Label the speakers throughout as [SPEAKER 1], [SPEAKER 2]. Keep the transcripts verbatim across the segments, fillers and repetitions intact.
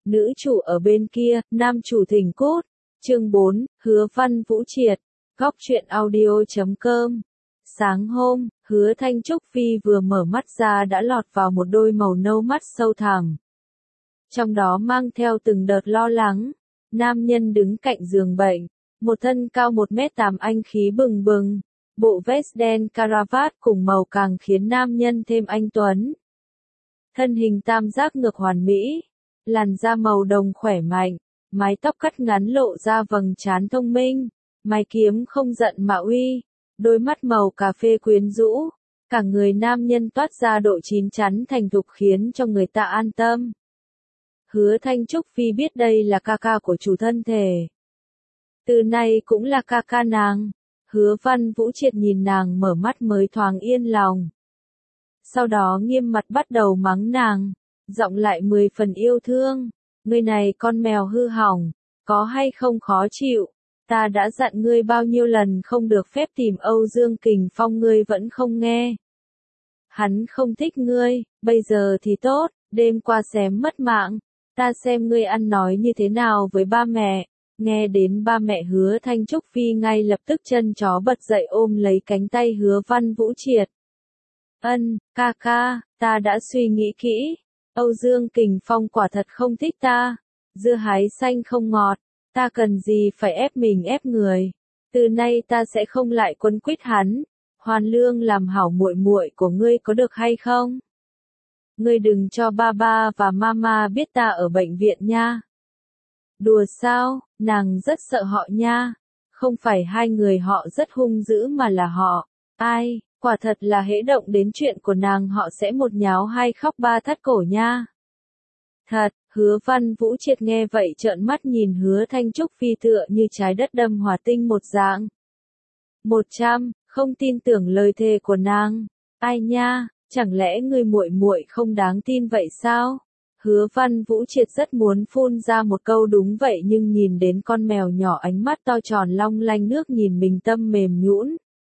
[SPEAKER 1] nữ chủ ở bên kia, nam chủ thỉnh cốt. Chương bốn, Hứa Văn Vũ Triệt, góc truyện audio chấm com. Sáng hôm, Hứa Thanh Trúc Phi vừa mở mắt ra đã lọt vào một đôi màu nâu mắt sâu thẳm. Trong đó mang theo từng đợt lo lắng. Nam nhân đứng cạnh giường bệnh, một thân cao một mét tám anh khí bừng bừng, bộ vest đen caravat cùng màu càng khiến nam nhân thêm anh tuấn. Thân hình tam giác ngược hoàn mỹ, làn da màu đồng khỏe mạnh, mái tóc cắt ngắn lộ ra vầng trán thông minh, mày kiếm không giận mà uy, đôi mắt màu cà phê quyến rũ, cả người nam nhân toát ra độ chín chắn thành thục khiến cho người ta an tâm. Hứa Thanh Trúc Phi biết đây là ca ca của chủ thân thể. Từ nay cũng là ca ca nàng. Hứa Văn Vũ Triệt nhìn nàng mở mắt mới thoáng yên lòng. Sau đó nghiêm mặt bắt đầu mắng nàng, giọng lại mười phần yêu thương. Ngươi này con mèo hư hỏng, có hay không khó chịu, ta đã dặn ngươi bao nhiêu lần không được phép tìm Âu Dương Kình Phong ngươi vẫn không nghe. Hắn không thích ngươi, bây giờ thì tốt, đêm qua xém mất mạng, ta xem ngươi ăn nói như thế nào với ba mẹ. Nghe đến ba mẹ Hứa Thanh Trúc Phi ngay lập tức chân chó bật dậy ôm lấy cánh tay Hứa Văn Vũ Triệt. Ân, ca ca, ta đã suy nghĩ kỹ, Âu Dương Kình Phong quả thật không thích ta, dưa hái xanh không ngọt, ta cần gì phải ép mình ép người, từ nay ta sẽ không lại quấn quýt hắn, hoàn lương làm hảo muội muội của ngươi có được hay không? Ngươi đừng cho ba ba và mama biết ta ở bệnh viện nha. Đùa sao, nàng rất sợ họ nha, không phải hai người họ rất hung dữ mà là họ, ai, quả thật là hễ động đến chuyện của nàng họ sẽ một nháo hai khóc ba thắt cổ nha. Thật, Hứa Văn Vũ Triệt nghe vậy trợn mắt nhìn Hứa Thanh Trúc Phi tựa như trái đất đâm hỏa tinh một dạng. Một trăm, không tin tưởng lời thề của nàng, ai nha, chẳng lẽ người muội muội không đáng tin vậy sao? Hứa Văn Vũ Triệt rất muốn phun ra một câu đúng vậy nhưng nhìn đến con mèo nhỏ ánh mắt to tròn long lanh nước nhìn mình tâm mềm nhũn.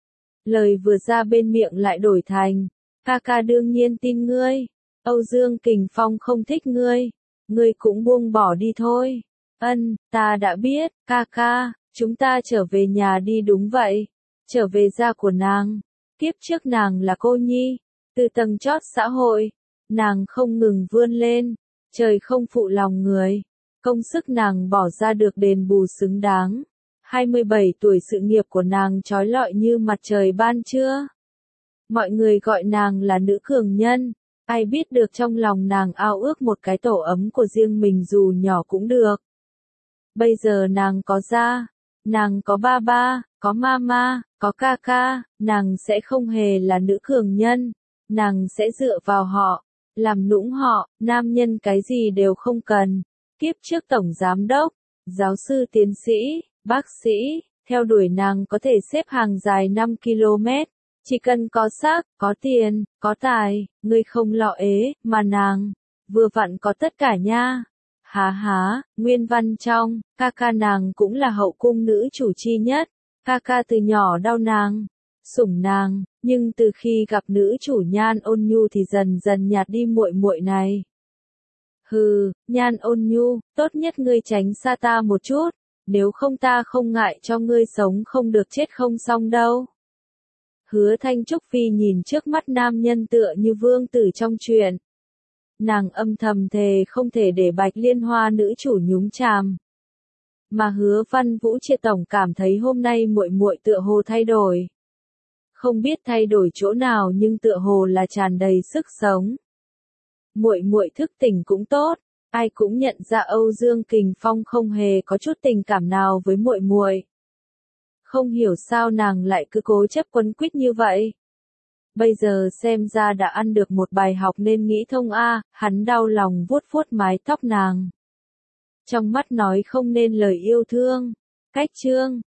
[SPEAKER 1] Lời vừa ra bên miệng lại đổi thành, ca ca đương nhiên tin ngươi, Âu Dương Kình Phong không thích ngươi, ngươi cũng buông bỏ đi thôi. Ân, ta đã biết, ca ca, chúng ta trở về nhà đi đúng vậy, trở về gia của nàng, tiếp trước nàng là cô nhi, từ tầng chót xã hội. Nàng không ngừng vươn lên, trời không phụ lòng người, công sức nàng bỏ ra được đền bù xứng đáng. hai mươi bảy tuổi sự nghiệp của nàng chói lọi như mặt trời ban trưa. Mọi người gọi nàng là nữ cường nhân, ai biết được trong lòng nàng ao ước một cái tổ ấm của riêng mình dù nhỏ cũng được. Bây giờ nàng có gia, nàng có ba ba, có mama, có ca ca, nàng sẽ không hề là nữ cường nhân, nàng sẽ dựa vào họ. Làm nũng họ, nam nhân cái gì đều không cần. Kiếp trước tổng giám đốc, giáo sư tiến sĩ, bác sĩ, theo đuổi nàng có thể xếp hàng dài năm ki lô mét. Chỉ cần có xác, có tiền, có tài, ngươi không lo ế, mà nàng, vừa vặn có tất cả nha. Há há, nguyên văn trong, ca ca nàng cũng là hậu cung nữ chủ chi nhất. Ca ca từ nhỏ đau nàng, sủng nàng. Nhưng từ khi gặp nữ chủ Nhan Ôn Nhu thì dần dần nhạt đi muội muội này. Hừ, Nhan Ôn Nhu, tốt nhất ngươi tránh xa ta một chút, nếu không ta không ngại cho ngươi sống không được chết không xong đâu. Hứa Thanh Trúc Phi nhìn trước mắt nam nhân tựa như vương tử trong truyện. Nàng âm thầm thề không thể để Bạch Liên Hoa nữ chủ nhúng chàm. Mà Hứa Văn Vũ Triệt tổng cảm thấy hôm nay muội muội tựa hồ thay đổi. Không biết thay đổi chỗ nào nhưng tựa hồ là tràn đầy sức sống. Muội muội thức tỉnh cũng tốt, ai cũng nhận ra Âu Dương Kình Phong không hề có chút tình cảm nào với muội muội. Không hiểu sao nàng lại cứ cố chấp quấn quýt như vậy. Bây giờ xem ra đã ăn được một bài học nên nghĩ thông a, hắn đau lòng vuốt vuốt mái tóc nàng. Trong mắt nói không nên lời yêu thương. Cách chương